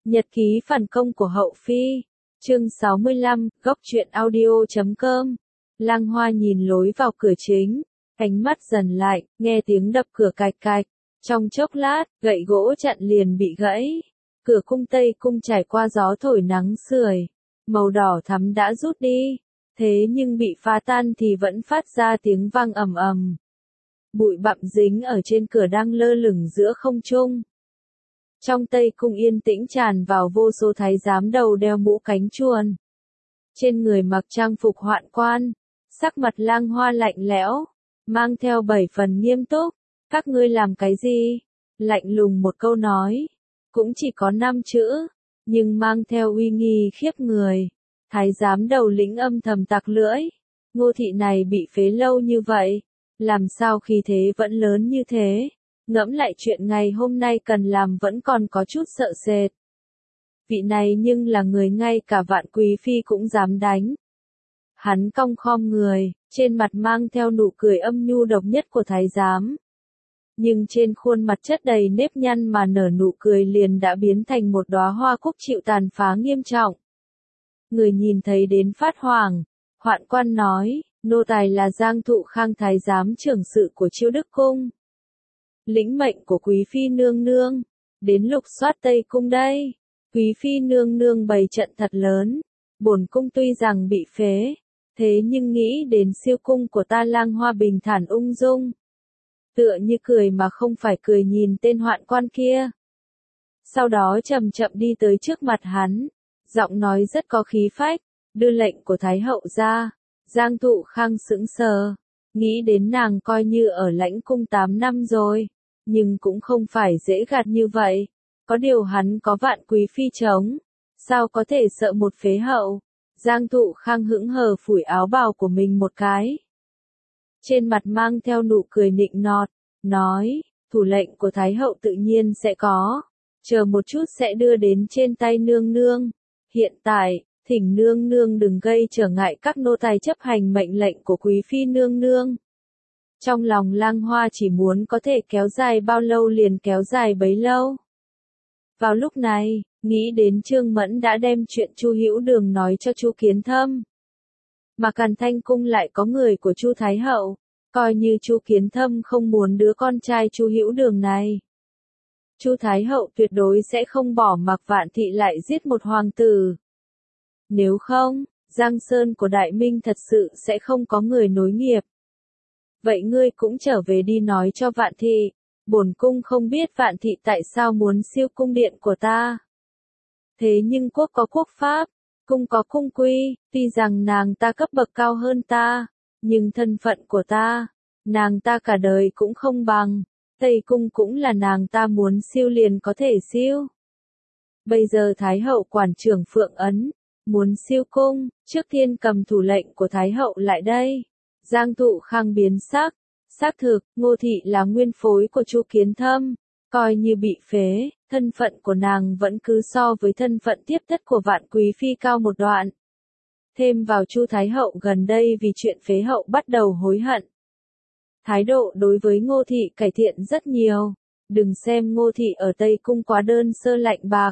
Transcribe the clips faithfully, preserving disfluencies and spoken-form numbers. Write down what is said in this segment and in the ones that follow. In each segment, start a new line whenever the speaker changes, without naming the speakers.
Nhật ký phản công của Hậu Phi. Chương sáu mươi lăm, góc truyện audio chấm com. Lang Hoa nhìn lối vào cửa chính, ánh mắt dần lại, nghe tiếng đập cửa cạch cạch. Trong chốc lát, gậy gỗ chặn liền bị gãy. Cửa cung Tây cung trải qua gió thổi nắng sưởi, màu đỏ thắm đã rút đi, thế nhưng bị phá tan thì vẫn phát ra tiếng vang ầm ầm. Bụi bặm dính ở trên cửa đang lơ lửng giữa không trung. Trong Tây cung yên tĩnh tràn vào vô số thái giám đầu đeo mũ cánh chuồn. Trên người mặc trang phục hoạn quan, sắc mặt Lang Hoa lạnh lẽo, mang theo bảy phần nghiêm túc. Các ngươi làm cái gì? Lạnh lùng một câu nói, cũng chỉ có năm chữ, nhưng mang theo uy nghi khiếp người. Thái giám đầu lĩnh âm thầm tặc lưỡi, Ngô thị này bị phế lâu như vậy, làm sao khí thế vẫn lớn như thế? Ngẫm lại chuyện ngày hôm nay cần làm vẫn còn có chút sợ sệt. Vị này nhưng là người ngay cả Vạn Quý Phi cũng dám đánh. Hắn cong khom người, trên mặt mang theo nụ cười âm nhu độc nhất của thái giám. Nhưng trên khuôn mặt chất đầy nếp nhăn mà nở nụ cười liền đã biến thành một đóa hoa cúc chịu tàn phá nghiêm trọng. Người nhìn thấy đến phát hoảng, hoạn quan nói, nô tài là Giang Thụ Khang thái giám trưởng sự của Chiêu Đức Cung. Lĩnh mệnh của Quý Phi nương nương, đến lục soát Tây Cung đây. Quý Phi nương nương bày trận thật lớn, bổn cung tuy rằng bị phế, thế nhưng nghĩ đến siêu cung của ta Lang Hoa bình thản ung dung. Tựa như cười mà không phải cười nhìn tên hoạn quan kia. Sau đó chậm chậm đi tới trước mặt hắn, giọng nói rất có khí phách, đưa lệnh của Thái hậu ra. Giang Thụ Khang sững sờ, nghĩ đến nàng coi như ở lãnh cung tám năm rồi, nhưng cũng không phải dễ gạt như vậy. Có điều hắn có Vạn Quý Phi chống, sao có thể sợ một phế hậu? Giang Thụ Khang hững hờ phủi áo bào của mình một cái. Trên mặt mang theo nụ cười nịnh nọt, nói, thủ lệnh của Thái hậu tự nhiên sẽ có, chờ một chút sẽ đưa đến trên tay nương nương. Hiện tại, thỉnh nương nương đừng gây trở ngại các nô tài chấp hành mệnh lệnh của Quý Phi nương nương. Trong lòng Lang Hoa chỉ muốn có thể kéo dài bao lâu liền kéo dài bấy lâu. Vào lúc này, nghĩ đến Trương Mẫn đã đem chuyện Chu Hữu Đường nói cho Chu Kiến Thâm. Mà Càn Thanh cung lại có người của Chu Thái hậu, coi như Chu Kiến Thâm không muốn đứa con trai Chu Hữu Đường này. Chu Thái hậu tuyệt đối sẽ không bỏ mặc Vạn thị lại giết một hoàng tử. Nếu không, Giang Sơn của Đại Minh thật sự sẽ không có người nối nghiệp. Vậy ngươi cũng trở về đi nói cho Vạn thị, bổn cung không biết Vạn thị tại sao muốn siêu cung điện của ta. Thế nhưng quốc có quốc pháp, cung có cung quy, tuy rằng nàng ta cấp bậc cao hơn ta, nhưng thân phận của ta, nàng ta cả đời cũng không bằng. Tây cung cũng là nàng ta muốn siêu liền có thể siêu. Bây giờ Thái hậu quản trưởng Phượng Ấn, muốn siêu cung, trước tiên cầm thủ lệnh của Thái hậu lại đây. Giang Thụ Khang biến sắc, xác thực, Ngô thị là nguyên phối của Chu Kiến Thâm, coi như bị phế, thân phận của nàng vẫn cứ so với thân phận tiếp tất của Vạn Quý Phi cao một đoạn. Thêm vào Chu Thái hậu gần đây vì chuyện phế hậu bắt đầu hối hận. Thái độ đối với Ngô thị cải thiện rất nhiều, đừng xem Ngô thị ở Tây Cung quá đơn sơ lạnh bạc.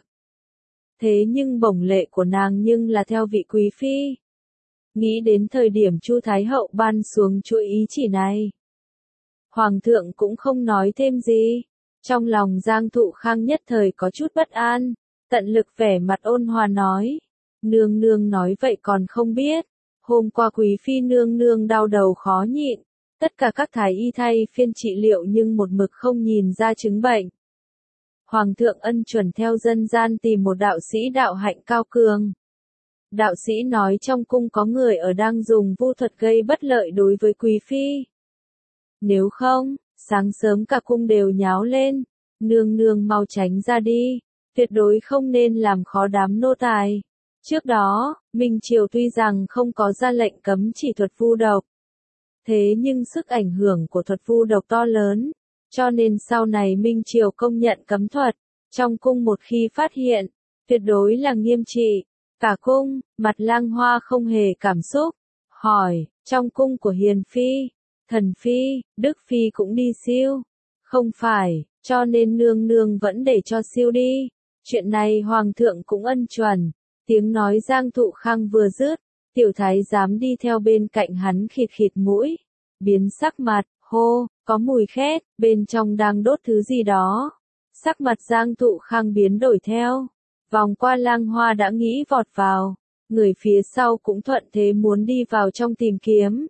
Thế nhưng bổng lệ của nàng nhưng là theo vị Quý Phi. Nghĩ đến thời điểm Chu Thái hậu ban xuống chuỗi ý chỉ này, Hoàng thượng cũng không nói thêm gì. Trong lòng Giang Thụ Khang nhất thời có chút bất an, tận lực vẻ mặt ôn hòa nói. Nương nương nói vậy còn không biết, hôm qua Quý Phi nương nương đau đầu khó nhịn, tất cả các thái y thay phiên trị liệu nhưng một mực không nhìn ra chứng bệnh. Hoàng thượng ân chuẩn theo dân gian tìm một đạo sĩ đạo hạnh cao cường. Đạo sĩ nói trong cung có người ở đang dùng vu thuật gây bất lợi đối với Quý Phi. Nếu không, sáng sớm cả cung đều nháo lên, nương nương mau tránh ra đi, tuyệt đối không nên làm khó đám nô tài. Trước đó, Minh Triều tuy rằng không có ra lệnh cấm chỉ thuật vu độc, thế nhưng sức ảnh hưởng của thuật vu độc to lớn, cho nên sau này Minh Triều công nhận cấm thuật, trong cung một khi phát hiện, tuyệt đối là nghiêm trị. Cả cung, mặt Lang Hoa không hề cảm xúc, hỏi, trong cung của Hiền Phi, Thần Phi, Đức Phi cũng đi siêu. Không phải, cho nên nương nương vẫn để cho siêu đi. Chuyện này hoàng thượng cũng ân chuẩn. Tiếng nói Giang Thụ Khang vừa dứt, tiểu thái giám đi theo bên cạnh hắn khịt khịt mũi, biến sắc mặt, hô, có mùi khét, bên trong đang đốt thứ gì đó. Sắc mặt Giang Thụ Khang biến đổi theo, vòng qua Lang Hoa đã nghĩ vọt vào, người phía sau cũng thuận thế muốn đi vào trong tìm kiếm.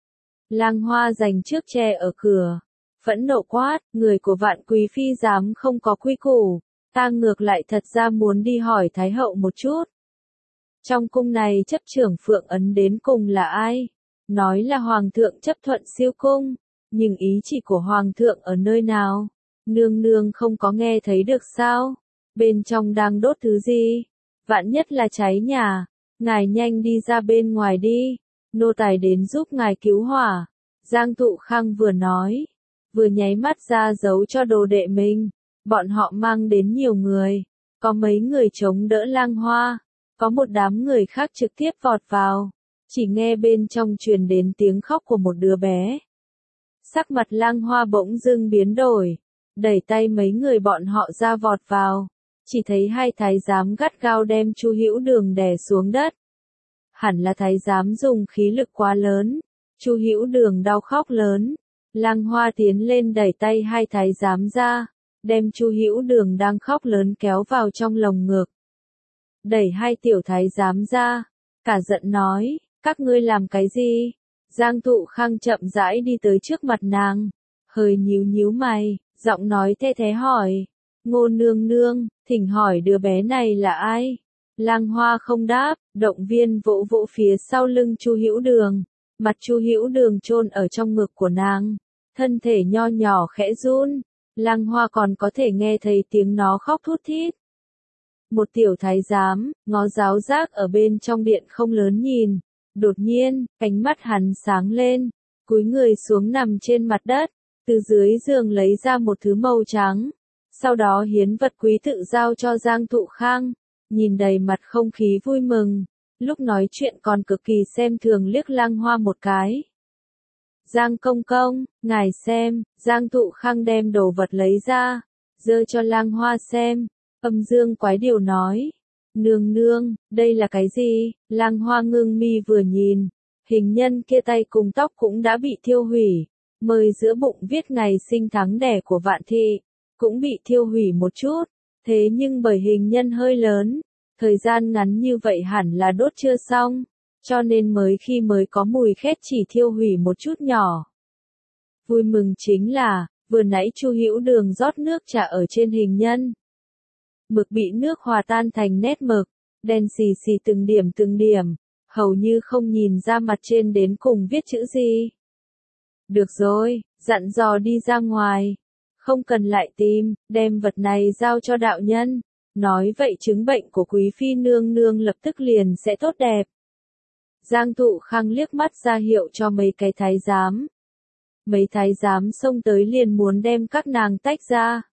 Lang Hoa giành trước che ở cửa, phẫn nộ quát, người của Vạn Quý Phi dám không có quy củ, ta ngược lại thật ra muốn đi hỏi Thái hậu một chút. Trong cung này chấp trưởng Phượng Ấn đến cùng là ai? Nói là Hoàng thượng chấp thuận siêu cung, nhưng ý chỉ của Hoàng thượng ở nơi nào? Nương nương không có nghe thấy được sao? Bên trong đang đốt thứ gì? Vạn nhất là cháy nhà, ngài nhanh đi ra bên ngoài đi, nô tài đến giúp ngài cứu hỏa. Giang Thụ Khang vừa nói, vừa nháy mắt ra dấu cho đồ đệ mình. Bọn họ mang đến nhiều người, có mấy người chống đỡ Lang Hoa, có một đám người khác trực tiếp vọt vào, chỉ nghe bên trong truyền đến tiếng khóc của một đứa bé. Sắc mặt Lang Hoa bỗng dưng biến đổi, đẩy tay mấy người bọn họ ra vọt vào, chỉ thấy hai thái giám gắt gao đem Chu Hữu Đường đè xuống đất. Hẳn là thái giám dùng khí lực quá lớn, Chu Hữu Đường đau khóc lớn. Lang Hoa tiến lên đẩy tay hai thái giám ra, đem Chu Hữu Đường đang khóc lớn kéo vào trong lồng ngực. Đẩy hai tiểu thái giám ra, cả giận nói, các ngươi làm cái gì? Giang Thụ Khang chậm rãi đi tới trước mặt nàng, hơi nhíu nhíu mày, giọng nói the thế hỏi, Ngô nương nương, thỉnh hỏi đứa bé này là ai? Lang Hoa không đáp, động viên vỗ vỗ phía sau lưng Chu Hữu Đường, mặt Chu Hữu Đường chôn ở trong ngực của nàng, thân thể nho nhỏ khẽ run. Lang Hoa còn có thể nghe thấy tiếng nó khóc thút thít. Một tiểu thái giám, ngó giáo giác ở bên trong điện không lớn nhìn, đột nhiên, ánh mắt hắn sáng lên, cúi người xuống nằm trên mặt đất, từ dưới giường lấy ra một thứ màu trắng, sau đó hiến vật quý tự giao cho Giang Thụ Khang, nhìn đầy mặt không khí vui mừng, lúc nói chuyện còn cực kỳ xem thường liếc Lang Hoa một cái. Giang công công, ngài xem, Giang Thụ Khang đem đồ vật lấy ra, giơ cho Lang Hoa xem, âm dương quái điều nói, nương nương, đây là cái gì? Lang Hoa ngưng mi vừa nhìn, hình nhân kia tay cùng tóc cũng đã bị thiêu hủy, mời giữa bụng viết ngày sinh tháng đẻ của Vạn Thị, cũng bị thiêu hủy một chút, thế nhưng bởi hình nhân hơi lớn, thời gian ngắn như vậy hẳn là đốt chưa xong, cho nên mới khi mới có mùi khét chỉ thiêu hủy một chút nhỏ. Vui mừng chính là, vừa nãy Chu Hữu Đường rót nước trà ở trên hình nhân. Mực bị nước hòa tan thành nét mực, đen xì xì từng điểm từng điểm, hầu như không nhìn ra mặt trên đến cùng viết chữ gì. Được rồi, dặn dò đi ra ngoài, không cần lại tìm, đem vật này giao cho đạo nhân, nói vậy chứng bệnh của Quý Phi nương nương lập tức liền sẽ tốt đẹp. Giang Thụ Khang liếc mắt ra hiệu cho mấy cái thái giám. Mấy thái giám xông tới liền muốn đem các nàng tách ra.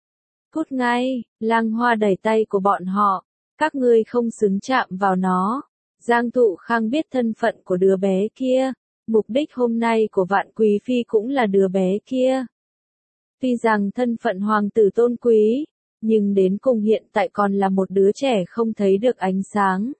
Cút ngay, Lang Hoa đẩy tay của bọn họ, các ngươi không xứng chạm vào nó. Giang Thụ Khang biết thân phận của đứa bé kia, mục đích hôm nay của Vạn Quý Phi cũng là đứa bé kia. Tuy rằng thân phận hoàng tử tôn quý, nhưng đến cùng hiện tại còn là một đứa trẻ không thấy được ánh sáng.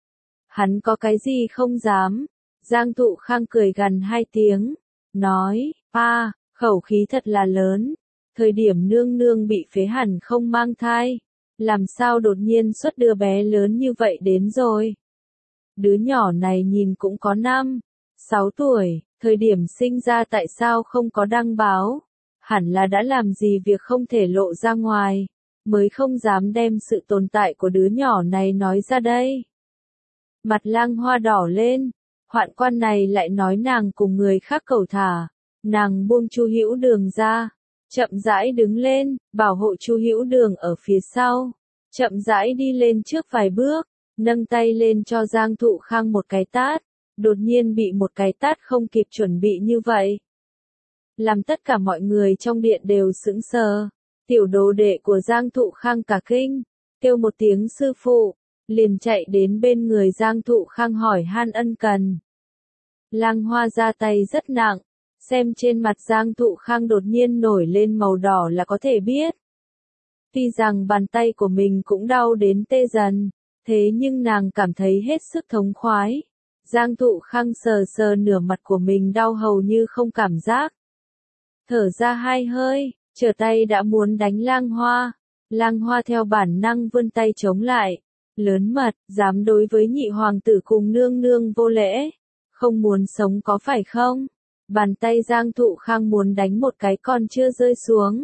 Hắn có cái gì không dám? Giang Thụ Khang cười gằn hai tiếng, nói, a, khẩu khí thật là lớn, thời điểm nương nương bị phế hẳn không mang thai, làm sao đột nhiên xuất đứa bé lớn như vậy đến rồi. Đứa nhỏ này nhìn cũng có năm, sáu tuổi, thời điểm sinh ra tại sao không có đăng báo, hẳn là đã làm gì việc không thể lộ ra ngoài, mới không dám đem sự tồn tại của đứa nhỏ này nói ra đây. Mặt Lang Hoa đỏ lên, hoạn quan này lại nói nàng cùng người khác cẩu thả, nàng buông Chu Hữu Đường ra, chậm rãi đứng lên, bảo hộ Chu Hữu Đường ở phía sau, chậm rãi đi lên trước vài bước, nâng tay lên cho Giang Thụ Khang một cái tát, đột nhiên bị một cái tát không kịp chuẩn bị như vậy. Làm tất cả mọi người trong điện đều sững sờ, tiểu đồ đệ của Giang Thụ Khang cả kinh, kêu một tiếng sư phụ, liền chạy đến bên người Giang Thụ Khang hỏi han ân cần. Lang Hoa ra tay rất nặng, xem trên mặt Giang Thụ Khang đột nhiên nổi lên màu đỏ là có thể biết. Tuy rằng bàn tay của mình cũng đau đến tê dần, thế nhưng nàng cảm thấy hết sức thống khoái. Giang Thụ Khang sờ sờ nửa mặt của mình đau hầu như không cảm giác. Thở ra hai hơi, trở tay đã muốn đánh Lang Hoa. Lang Hoa theo bản năng vươn tay chống lại. Lớn mật, dám đối với nhị hoàng tử cùng nương nương vô lễ. Không muốn sống có phải không? Bàn tay Giang Thụ Khang muốn đánh một cái còn chưa rơi xuống.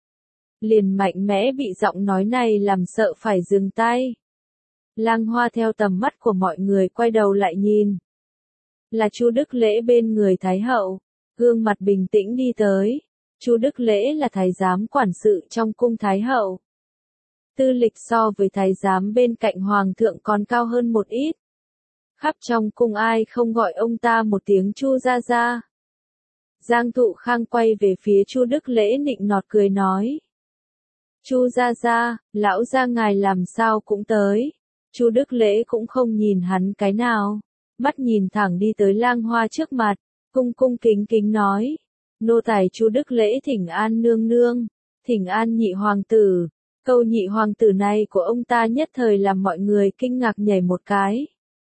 Liền mạnh mẽ bị giọng nói này làm sợ phải dừng tay. Lang Hoa theo tầm mắt của mọi người quay đầu lại nhìn. Là Chu Đức Lễ bên người Thái hậu, gương mặt bình tĩnh đi tới. Chu Đức Lễ là thái giám quản sự trong cung Thái hậu. Tư lịch so với thái giám bên cạnh hoàng thượng còn cao hơn một ít. Khắp trong cung ai không gọi ông ta một tiếng Chu gia gia. Giang Thụ Khang quay về phía Chu Đức Lễ nịnh nọt cười nói. Chu gia gia, lão gia ngài làm sao cũng tới. Chu Đức Lễ cũng không nhìn hắn cái nào, mắt nhìn thẳng đi tới Lang Hoa trước mặt, cung cung kính kính nói. Nô tài Chu Đức Lễ thỉnh an nương nương, thỉnh an nhị hoàng tử. Câu nhị hoàng tử này của ông ta nhất thời làm mọi người kinh ngạc nhảy một cái.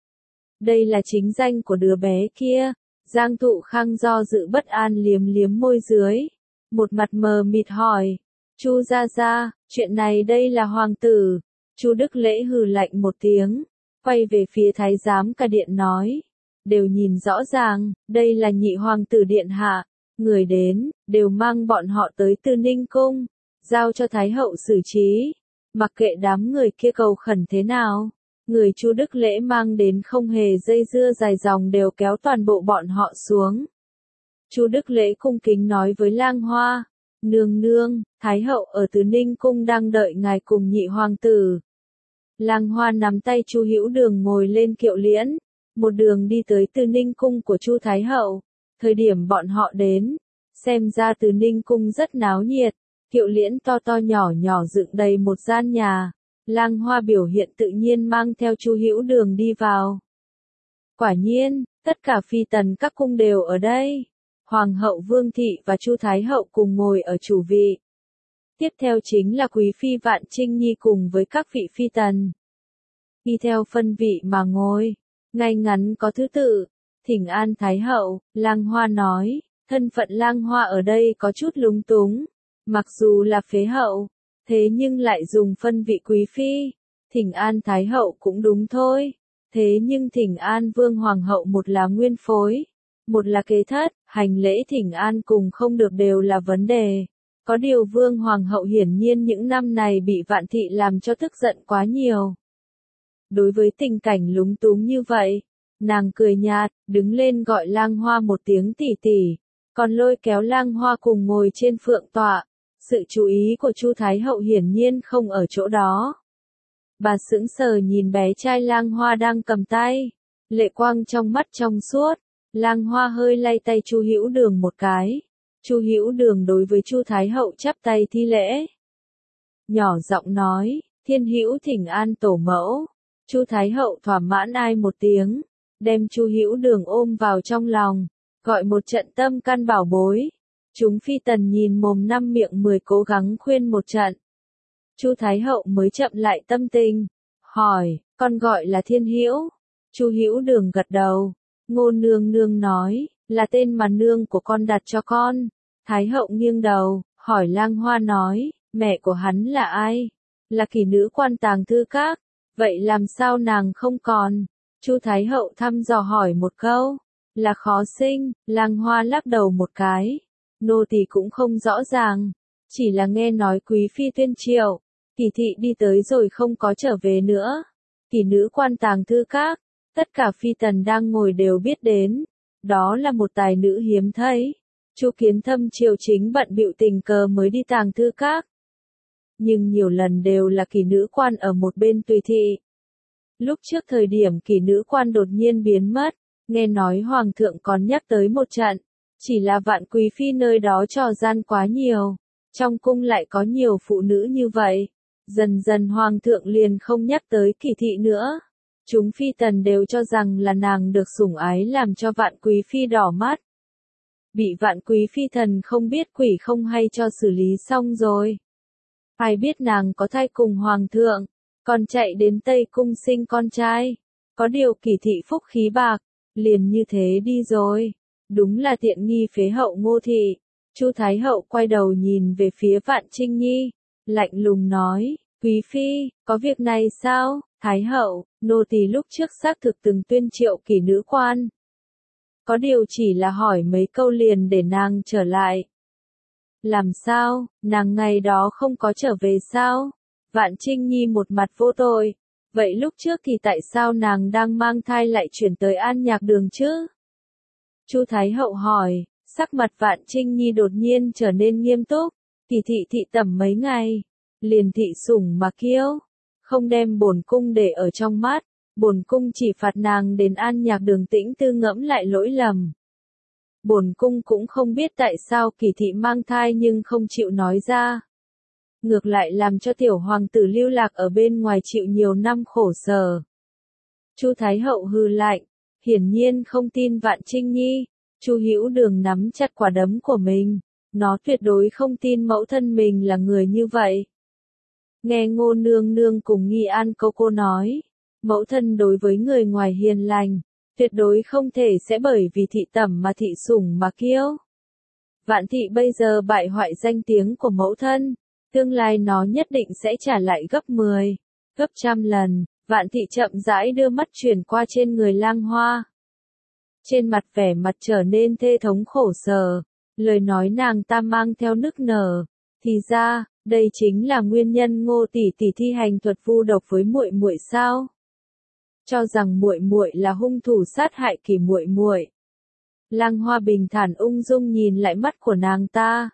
Đây là chính danh của đứa bé kia. Giang Thụ Khang do dự bất an liếm liếm môi dưới, một mặt mờ mịt hỏi. Chu gia gia, chuyện này đây là hoàng tử. Chu Đức Lễ hừ lạnh một tiếng, quay về phía thái giám cả điện nói. Đều nhìn rõ ràng, đây là nhị hoàng tử điện hạ. Người đến, đều mang bọn họ tới Tư Ninh Cung, giao cho Thái hậu xử trí. Mặc kệ đám người kia cầu khẩn thế nào, người Chu Đức Lễ mang đến không hề dây dưa dài dòng đều kéo toàn bộ bọn họ xuống. Chu Đức Lễ cung kính nói với Lang Hoa. Nương nương, Thái hậu ở Từ Ninh Cung đang đợi ngài cùng nhị hoàng tử. Lang Hoa nắm tay Chu Hữu Đường ngồi lên kiệu liễn, một đường đi tới Từ Ninh Cung của Chu Thái hậu. Thời điểm bọn họ đến, xem ra Từ Ninh Cung rất náo nhiệt, kiệu liễn to to nhỏ nhỏ dựng đầy một gian nhà. Lang Hoa biểu hiện tự nhiên mang theo Chu Hữu Đường đi vào. Quả nhiên, tất cả phi tần các cung đều ở đây. Hoàng hậu Vương Thị và Chu Thái hậu cùng ngồi ở chủ vị. Tiếp theo chính là Quý phi Vạn Trinh Nhi cùng với các vị phi tần. Y theo phân vị mà ngồi, ngay ngắn có thứ tự. Thỉnh an Thái hậu, Lang Hoa nói, thân phận Lang Hoa ở đây có chút lúng túng. Mặc dù là phế hậu, thế nhưng lại dùng phân vị quý phi. Thỉnh an Thái hậu cũng đúng thôi. Thế nhưng thỉnh an Vương Hoàng hậu một là nguyên phối, một là kế thất, hành lễ thỉnh an cùng không được đều là vấn đề. Có điều Vương Hoàng hậu hiển nhiên những năm này bị Vạn Thị làm cho tức giận quá nhiều. Đối với tình cảnh lúng túng như vậy, nàng cười nhạt, đứng lên gọi Lang Hoa một tiếng tỷ tỷ, còn lôi kéo Lang Hoa cùng ngồi trên phượng tọa. Sự chú ý của Chu Thái hậu hiển nhiên không ở chỗ đó. Bà sững sờ nhìn bé trai Lang Hoa đang cầm tay, lệ quang trong mắt trong suốt. Lang Hoa hơi lay tay Chu Hữu Đường một cái. Chu Hữu Đường đối với Chu Thái hậu chắp tay thi lễ, nhỏ giọng nói, Thiên Hữu thỉnh an tổ mẫu. Chu Thái hậu thỏa mãn ai một tiếng, đem Chu Hữu Đường ôm vào trong lòng, gọi một trận tâm căn bảo bối. Chúng phi tần nhìn mồm năm miệng mười cố gắng khuyên một trận. Chu Thái hậu mới chậm lại tâm tình, hỏi, con gọi là Thiên Hữu. Chu Hữu Đường gật đầu. Ngô nương nương nói, là tên mà nương của con đặt cho con. Thái hậu nghiêng đầu, hỏi Lang Hoa nói, mẹ của hắn là ai? Là kỷ nữ quan tàng thư các. Vậy làm sao nàng không còn? Chu Thái hậu thăm dò hỏi một câu, là khó sinh. Lang Hoa lắc đầu một cái. Nô tỳ cũng không rõ ràng, chỉ là nghe nói quý phi tuyên triệu, Kỳ thị đi tới rồi không có trở về nữa. Kỷ nữ quan tàng thư các, tất cả phi tần đang ngồi đều biết đến, đó là một tài nữ hiếm thấy. Chu Kiến Thâm triều chính bận bịu tình cờ mới đi tàng thư các, nhưng nhiều lần đều là kỷ nữ quan ở một bên tùy thị. Lúc trước thời điểm kỷ nữ quan đột nhiên biến mất, nghe nói hoàng thượng còn nhắc tới một trận, chỉ là Vạn quý phi nơi đó trò gian quá nhiều, trong cung lại có nhiều phụ nữ như vậy, dần dần hoàng thượng liền không nhắc tới Kỳ thị nữa. Chúng phi tần đều cho rằng là nàng được sủng ái làm cho Vạn quý phi đỏ mắt. Bị Vạn quý phi thần không biết quỷ không hay cho xử lý xong rồi. Ai biết nàng có thai cùng hoàng thượng, còn chạy đến Tây Cung sinh con trai. Có điều Kỳ thị phúc khí bạc, liền như thế đi rồi. Đúng là tiện nghi phế hậu Ngô thị. Chu Thái hậu quay đầu nhìn về phía Vạn Trinh Nhi, lạnh lùng nói, quý phi, có việc này sao? Thái hậu, nô tỳ lúc trước xác thực từng tuyên triệu kỳ nữ quan. Có điều chỉ là hỏi mấy câu liền để nàng trở lại. Làm sao, nàng ngày đó không có trở về sao? Vạn Trinh Nhi một mặt vô tội. Vậy lúc trước thì tại sao nàng đang mang thai lại chuyển tới An Nhạc Đường chứ? Chu Thái hậu hỏi, sắc mặt Vạn Trinh Nhi đột nhiên trở nên nghiêm túc. Kỳ thị thị tẩm mấy ngày, liền thị sủng mà kiêu, không đem bổn cung để ở trong mắt. Bổn cung chỉ phạt nàng đến An Nhạc Đường tĩnh tư ngẫm lại lỗi lầm. Bổn cung cũng không biết tại sao Kỳ thị mang thai nhưng không chịu nói ra. Ngược lại làm cho tiểu hoàng tử lưu lạc ở bên ngoài chịu nhiều năm khổ sở. Chu Thái hậu hừ lạnh, hiển nhiên không tin Vạn Trinh Nhi. Chu Hữu Đường nắm chặt quả đấm của mình, nó tuyệt đối không tin mẫu thân mình là người như vậy. Nghe Ngô nương nương cùng Nghi An cô cô nói, mẫu thân đối với người ngoài hiền lành, tuyệt đối không thể sẽ bởi vì thị tẩm mà thị sủng mà kiêu. Vạn thị bây giờ bại hoại danh tiếng của mẫu thân, tương lai nó nhất định sẽ trả lại gấp mười, gấp trăm lần. Vạn thị chậm rãi đưa mắt chuyển qua trên người Lang Hoa. Trên mặt vẻ mặt trở nên thê thống khổ sở, lời nói nàng ta mang theo nức nở. Thì ra, đây chính là nguyên nhân Ngô tỷ tỷ thi hành thuật vu độc với muội muội sao? Cho rằng muội muội là hung thủ sát hại Kỳ muội muội. Lang Hoa bình thản ung dung nhìn lại mắt của nàng ta.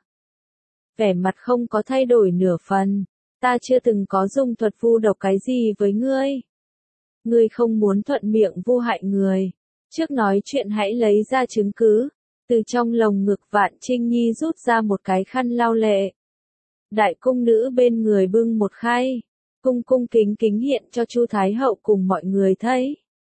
Vẻ mặt không có thay đổi nửa phần. Ta chưa từng có dùng thuật vu độc cái gì với ngươi. Ngươi không muốn thuận miệng vu hại người. Trước nói chuyện hãy lấy ra chứng cứ. Từ trong lồng ngực Vạn Trinh Nhi rút ra một cái khăn lau lệ. Đại cung nữ bên người bưng một khay. Cung cung kính kính hiện cho Chu Thái hậu cùng mọi người thấy.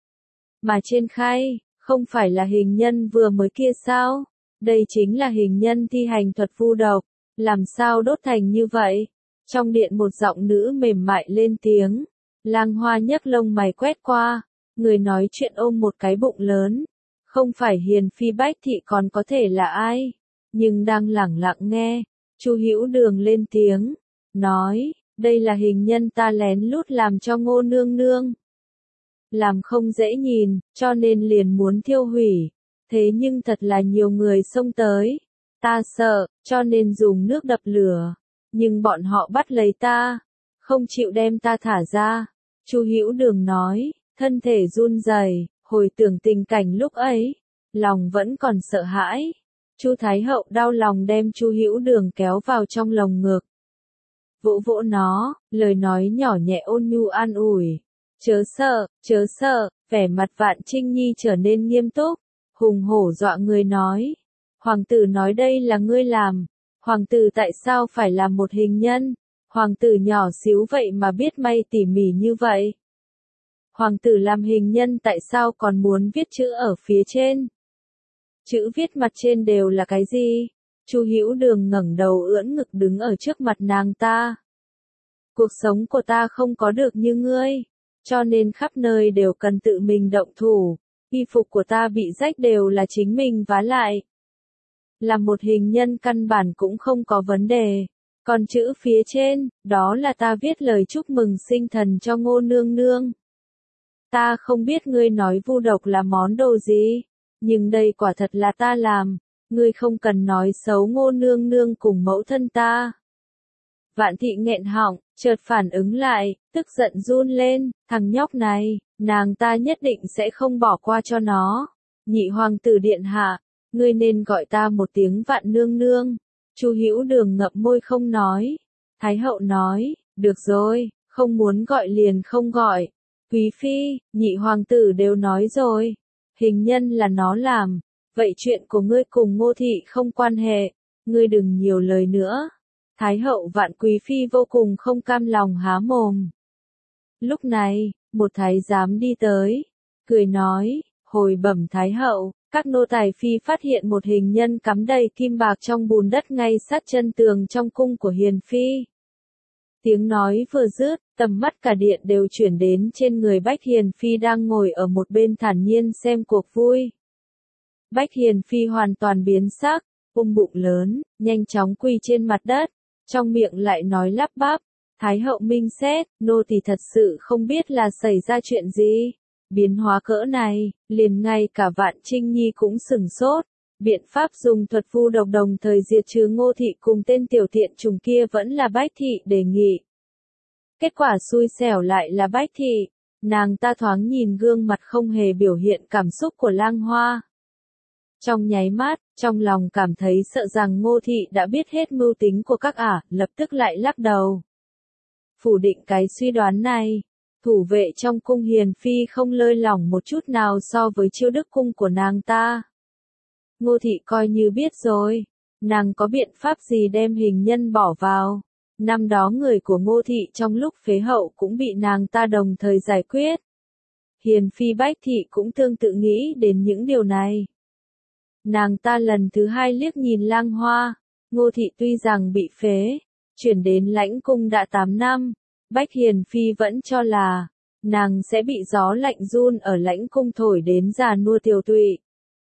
Mà trên khay, không phải là hình nhân vừa mới kia sao? Đây chính là hình nhân thi hành thuật vu độc. Làm sao đốt thành như vậy? Trong điện một giọng nữ mềm mại lên tiếng. Lang Hoa nhấc lông mày quét qua. Người nói chuyện ôm một cái bụng lớn. Không phải Hiền Phi Bách Thị còn có thể là ai? Nhưng đang lẳng lặng nghe. Chu Hữu Đường lên tiếng. Nói, đây là hình nhân ta lén lút làm cho Ngô nương nương. Làm không dễ nhìn, cho nên liền muốn thiêu hủy. Thế nhưng thật là nhiều người xông tới. Ta sợ, cho nên dùng nước đập lửa. Nhưng bọn họ bắt lấy ta, không chịu đem ta thả ra. Chu Hữu Đường nói, thân thể run rẩy, hồi tưởng tình cảnh lúc ấy, lòng vẫn còn sợ hãi. Chu Thái hậu đau lòng đem Chu Hữu Đường kéo vào trong lồng ngực. Vỗ vỗ nó, lời nói nhỏ nhẹ ôn nhu an ủi. Chớ sợ, chớ sợ, vẻ mặt Vạn Trinh Nhi trở nên nghiêm túc, hùng hổ dọa người nói. Hoàng tử nói đây là ngươi làm. Hoàng tử tại sao phải làm một hình nhân? Hoàng tử nhỏ xíu vậy mà biết may tỉ mỉ như vậy. Hoàng tử làm hình nhân tại sao còn muốn viết chữ ở phía trên? Chữ viết mặt trên đều là cái gì? Chu Hữu Đường ngẩng đầu ưỡn ngực đứng ở trước mặt nàng ta. Cuộc sống của ta không có được như ngươi, cho nên khắp nơi đều cần tự mình động thủ. Y phục của ta bị rách đều là chính mình vá lại. Làm một hình nhân căn bản cũng không có vấn đề. Còn chữ phía trên, đó là ta viết lời chúc mừng sinh thần cho Ngô nương nương. Ta không biết ngươi nói vu độc là món đồ gì, nhưng đây quả thật là ta làm. Ngươi không cần nói xấu Ngô nương nương cùng mẫu thân ta. Vạn thị nghẹn họng, chợt phản ứng lại, tức giận run lên, thằng nhóc này, nàng ta nhất định sẽ không bỏ qua cho nó. Nhị hoàng tử điện hạ, ngươi nên gọi ta một tiếng Vạn nương nương. Chu Hữu Đường ngậm môi không nói. Thái hậu nói, được rồi, không muốn gọi liền không gọi. Quý phi, nhị hoàng tử đều nói rồi, hình nhân là nó làm, vậy chuyện của ngươi cùng Ngô thị không quan hệ, ngươi đừng nhiều lời nữa. Thái hậu Vạn quý phi vô cùng không cam lòng há mồm. Lúc này, một thái giám đi tới, cười nói, hồi bẩm thái hậu, các nô tài phi phát hiện một hình nhân cắm đầy kim bạc trong bùn đất ngay sát chân tường trong cung của Hiền Phi. Tiếng nói vừa dứt, tầm mắt cả điện đều chuyển đến trên người Bách Hiền Phi đang ngồi ở một bên thản nhiên xem cuộc vui. Bách Hiền Phi hoàn toàn biến sắc, ôm bụng lớn, nhanh chóng quỳ trên mặt đất, trong miệng lại nói lắp bắp, Thái hậu minh xét, nô tỳ thật sự không biết là xảy ra chuyện gì. Biến hóa cỡ này, liền ngay cả Vạn Trinh Nhi cũng sửng sốt. Biện pháp dùng thuật vu độc đồng thời diệt trừ Ngô thị cùng tên tiểu tiện trùng kia vẫn là Bách thị đề nghị. Kết quả xui xẻo lại là Bách thị, nàng ta thoáng nhìn gương mặt không hề biểu hiện cảm xúc của Lang Hoa. Trong nháy mắt, trong lòng cảm thấy sợ rằng Ngô thị đã biết hết mưu tính của các ả, lập tức lại lắc đầu. Phủ định cái suy đoán này, thủ vệ trong cung Hiền Phi không lơi lỏng một chút nào so với chiêu đức cung của nàng ta. Ngô thị coi như biết rồi, nàng có biện pháp gì đem hình nhân bỏ vào. Năm đó người của Ngô thị trong lúc phế hậu cũng bị nàng ta đồng thời giải quyết. Hiền Phi Bách thị cũng tương tự nghĩ đến những điều này. Nàng ta lần thứ hai liếc nhìn Lang Hoa, Ngô thị tuy rằng bị phế, chuyển đến lãnh cung đã tám năm, Bách Hiền Phi vẫn cho là, nàng sẽ bị gió lạnh run ở lãnh cung thổi đến già nua tiều tụy.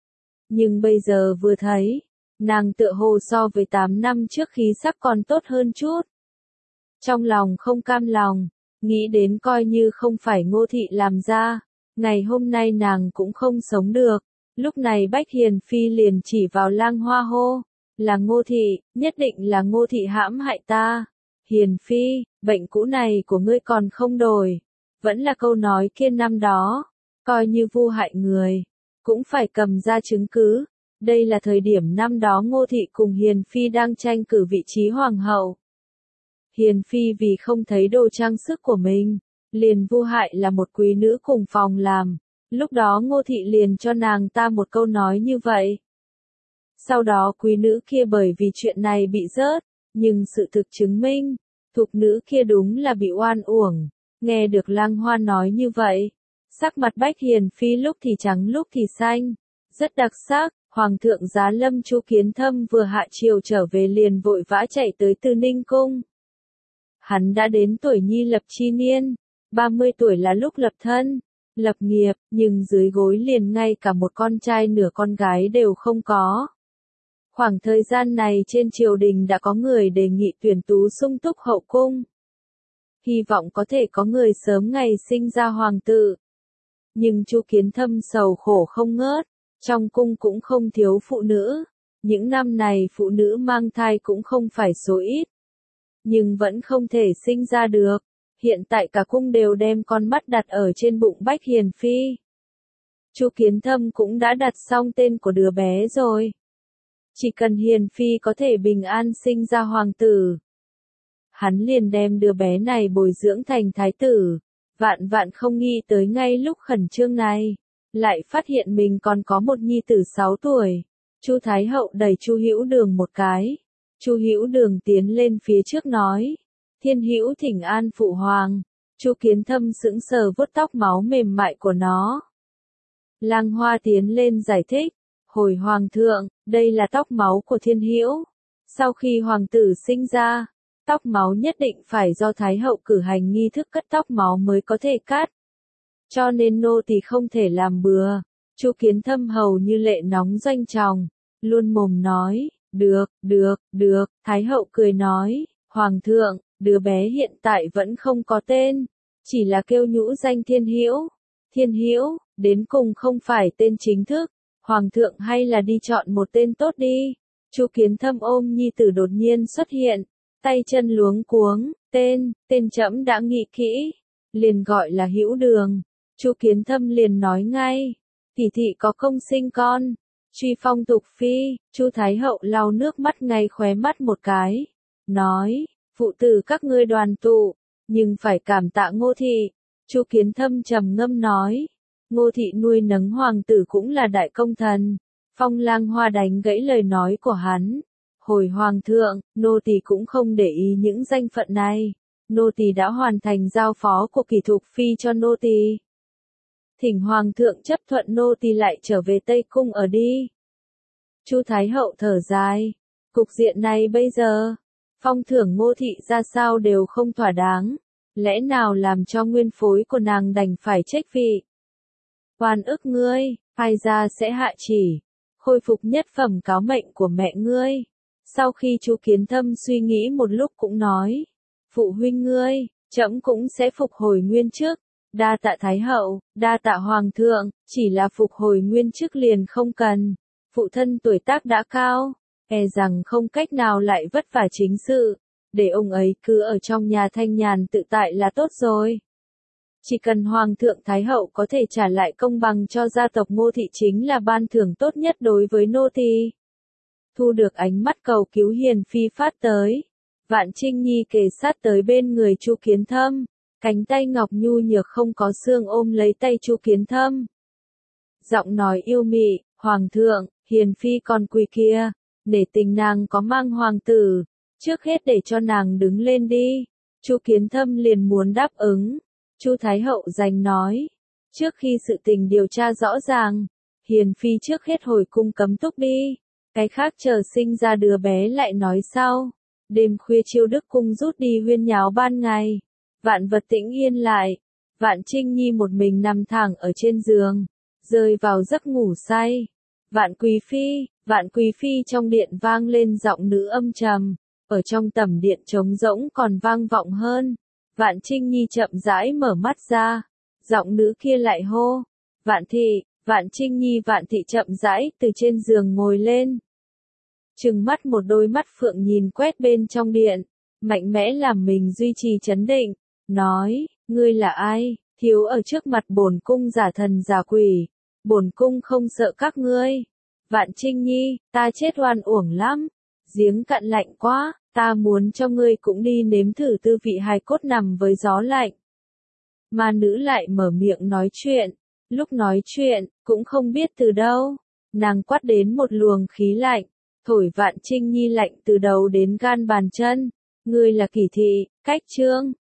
Nhưng bây giờ vừa thấy, nàng tựa hồ so với tám năm trước khí sắc còn tốt hơn chút. Trong lòng không cam lòng, nghĩ đến coi như không phải Ngô thị làm ra, ngày hôm nay nàng cũng không sống được. Lúc này Bách Hiền Phi liền chỉ vào Lang Hoa hô, là Ngô thị, nhất định là Ngô thị hãm hại ta. Hiền Phi, bệnh cũ này của ngươi còn không đổi, vẫn là câu nói kia năm đó, coi như vu hại người, cũng phải cầm ra chứng cứ. Đây là thời điểm năm đó Ngô thị cùng Hiền Phi đang tranh cử vị trí hoàng hậu. Hiền Phi vì không thấy đồ trang sức của mình, liền vu hại là một quý nữ cùng phòng làm. Lúc đó Ngô thị liền cho nàng ta một câu nói như vậy. Sau đó quý nữ kia bởi vì chuyện này bị rớt, nhưng sự thực chứng minh, thục nữ kia đúng là bị oan uổng. Nghe được Lang Hoa nói như vậy, sắc mặt Bách Hiền Phi lúc thì trắng lúc thì xanh, rất đặc sắc. Hoàng thượng Giá Lâm Chu Kiến Thâm vừa hạ triều trở về liền vội vã chạy tới Từ Ninh Cung. Hắn đã đến tuổi nhi lập chi niên, ba mươi tuổi là lúc lập thân, lập nghiệp, nhưng dưới gối liền ngay cả một con trai nửa con gái đều không có. Khoảng thời gian này trên triều đình đã có người đề nghị tuyển tú sung túc hậu cung. Hy vọng có thể có người sớm ngày sinh ra hoàng tử. Nhưng Chu Kiến Thâm sầu khổ không ngớt, trong cung cũng không thiếu phụ nữ. Những năm này phụ nữ mang thai cũng không phải số ít. Nhưng vẫn không thể sinh ra được. Hiện tại cả cung đều đem con mắt đặt ở trên bụng Bách Hiền Phi. Chu Kiến Thâm cũng đã đặt xong tên của đứa bé rồi. Chỉ cần Hiền Phi có thể bình an sinh ra hoàng tử, hắn liền đem đứa bé này bồi dưỡng thành thái tử. Vạn vạn không nghĩ tới ngay lúc khẩn trương này, lại phát hiện mình còn có một nhi tử sáu tuổi. Chu Thái hậu đẩy Chu Hữu Đường một cái. Chu Hữu Đường tiến lên phía trước nói: "Thiên Hữu thỉnh an phụ hoàng." Chu Kiến Thâm sững sờ vuốt tóc máu mềm mại của nó. Lang Hoa tiến lên giải thích: "Hồi hoàng thượng, đây là tóc máu của Thiên Hữu. Sau khi hoàng tử sinh ra, tóc máu nhất định phải do Thái hậu cử hành nghi thức cắt tóc máu mới có thể cắt. Cho nên nô tỳ không thể làm bừa." Chu Kiến Thâm hầu như lệ nóng doanh tròng, luôn mồm nói: "Được, được, được." Thái hậu cười nói: "Hoàng thượng, đứa bé hiện tại vẫn không có tên, chỉ là kêu nhũ danh Thiên Hữu." Thiên Hữu, đến cùng không phải tên chính thức, hoàng thượng hay là đi chọn một tên tốt đi. Chu Kiến Thâm ôm nhi tử đột nhiên xuất hiện, tay chân luống cuống, tên, tên trẫm đã nghĩ kỹ, liền gọi là Hữu Đường. Chu Kiến Thâm liền nói ngay: "Tỷ thị có công sinh con, truy phong tục phi." Chu Thái hậu lau nước mắt ngay khóe mắt một cái, nói: "Phụ tử các ngươi đoàn tụ, nhưng phải cảm tạ Ngô thị." Chu Kiến Thâm trầm ngâm nói: "Ngô thị nuôi nấng hoàng tử cũng là đại công thần." Phong Lang Hoa đánh gãy lời nói của hắn: "Hồi hoàng thượng, nô tỳ cũng không để ý những danh phận này. Nô tỳ đã hoàn thành giao phó của Kỳ Thục phi cho nô tỳ. Thỉnh hoàng thượng chấp thuận nô tỳ lại trở về Tây cung ở đi." Chu Thái hậu thở dài: "Cục diện này bây giờ, Phong thưởng Ngô thị ra sao đều không thỏa đáng, lẽ nào làm cho nguyên phối của nàng đành phải trách vị. Oan ức ngươi, ai ra sẽ hạ chỉ, khôi phục nhất phẩm cáo mệnh của mẹ ngươi. Sau khi Chu Kiến Thâm suy nghĩ một lúc cũng nói, phụ huynh ngươi, trẫm cũng sẽ phục hồi nguyên chức. Đa tạ Thái hậu, đa tạ Hoàng thượng, chỉ là phục hồi nguyên chức liền không cần. Phụ thân tuổi tác đã cao, e rằng không cách nào lại vất vả chính sự, để ông ấy cứ ở trong nhà thanh nhàn tự tại là tốt rồi. Chỉ cần Hoàng thượng Thái hậu có thể trả lại công bằng cho gia tộc Ngô thị chính là ban thưởng tốt nhất đối với nô tỳ. Thu được ánh mắt cầu cứu Hiền Phi phát tới, Vạn Trinh Nhi kề sát tới bên người Chu Kiến Thâm, cánh tay ngọc nhu nhược không có xương ôm lấy tay Chu Kiến Thâm. Giọng nói yêu mị, Hoàng thượng, Hiền Phi còn quỳ kia, để tình nàng có mang hoàng tử, trước hết để cho nàng đứng lên đi. Chu Kiến Thâm liền muốn đáp ứng. Chu Thái hậu giành nói, trước khi sự tình điều tra rõ ràng, Hiền Phi trước hết hồi cung cấm túc đi, cái khác chờ sinh ra đứa bé lại nói sau. Đêm khuya Chiêu Đức cung rút đi huyên nháo ban ngày, vạn vật tĩnh yên lại, Vạn Trinh Nhi một mình nằm thẳng ở trên giường, rơi vào giấc ngủ say. Vạn Quý Phi, Vạn Quý Phi trong điện vang lên giọng nữ âm trầm, ở trong tẩm điện trống rỗng còn vang vọng hơn. Vạn Trinh Nhi chậm rãi mở mắt ra, giọng nữ kia lại hô, Vạn Thị, Vạn Trinh Nhi Vạn Thị chậm rãi từ trên giường ngồi lên. Trừng mắt một đôi mắt phượng nhìn quét bên trong điện, mạnh mẽ làm mình duy trì trấn định, nói, ngươi là ai, thiếu ở trước mặt bổn cung giả thần giả quỷ, bổn cung không sợ các ngươi. Vạn Trinh Nhi, ta chết oan uổng lắm, giếng cạn lạnh quá, ta muốn cho ngươi cũng đi nếm thử tư vị hài cốt nằm với gió lạnh. Mà nữ lại mở miệng nói chuyện, lúc nói chuyện, cũng không biết từ đâu, nàng quát đến một luồng khí lạnh, thổi Vạn Trinh Nhi lạnh từ đầu đến gan bàn chân. Ngươi là Kỷ Thị, Cách Trương,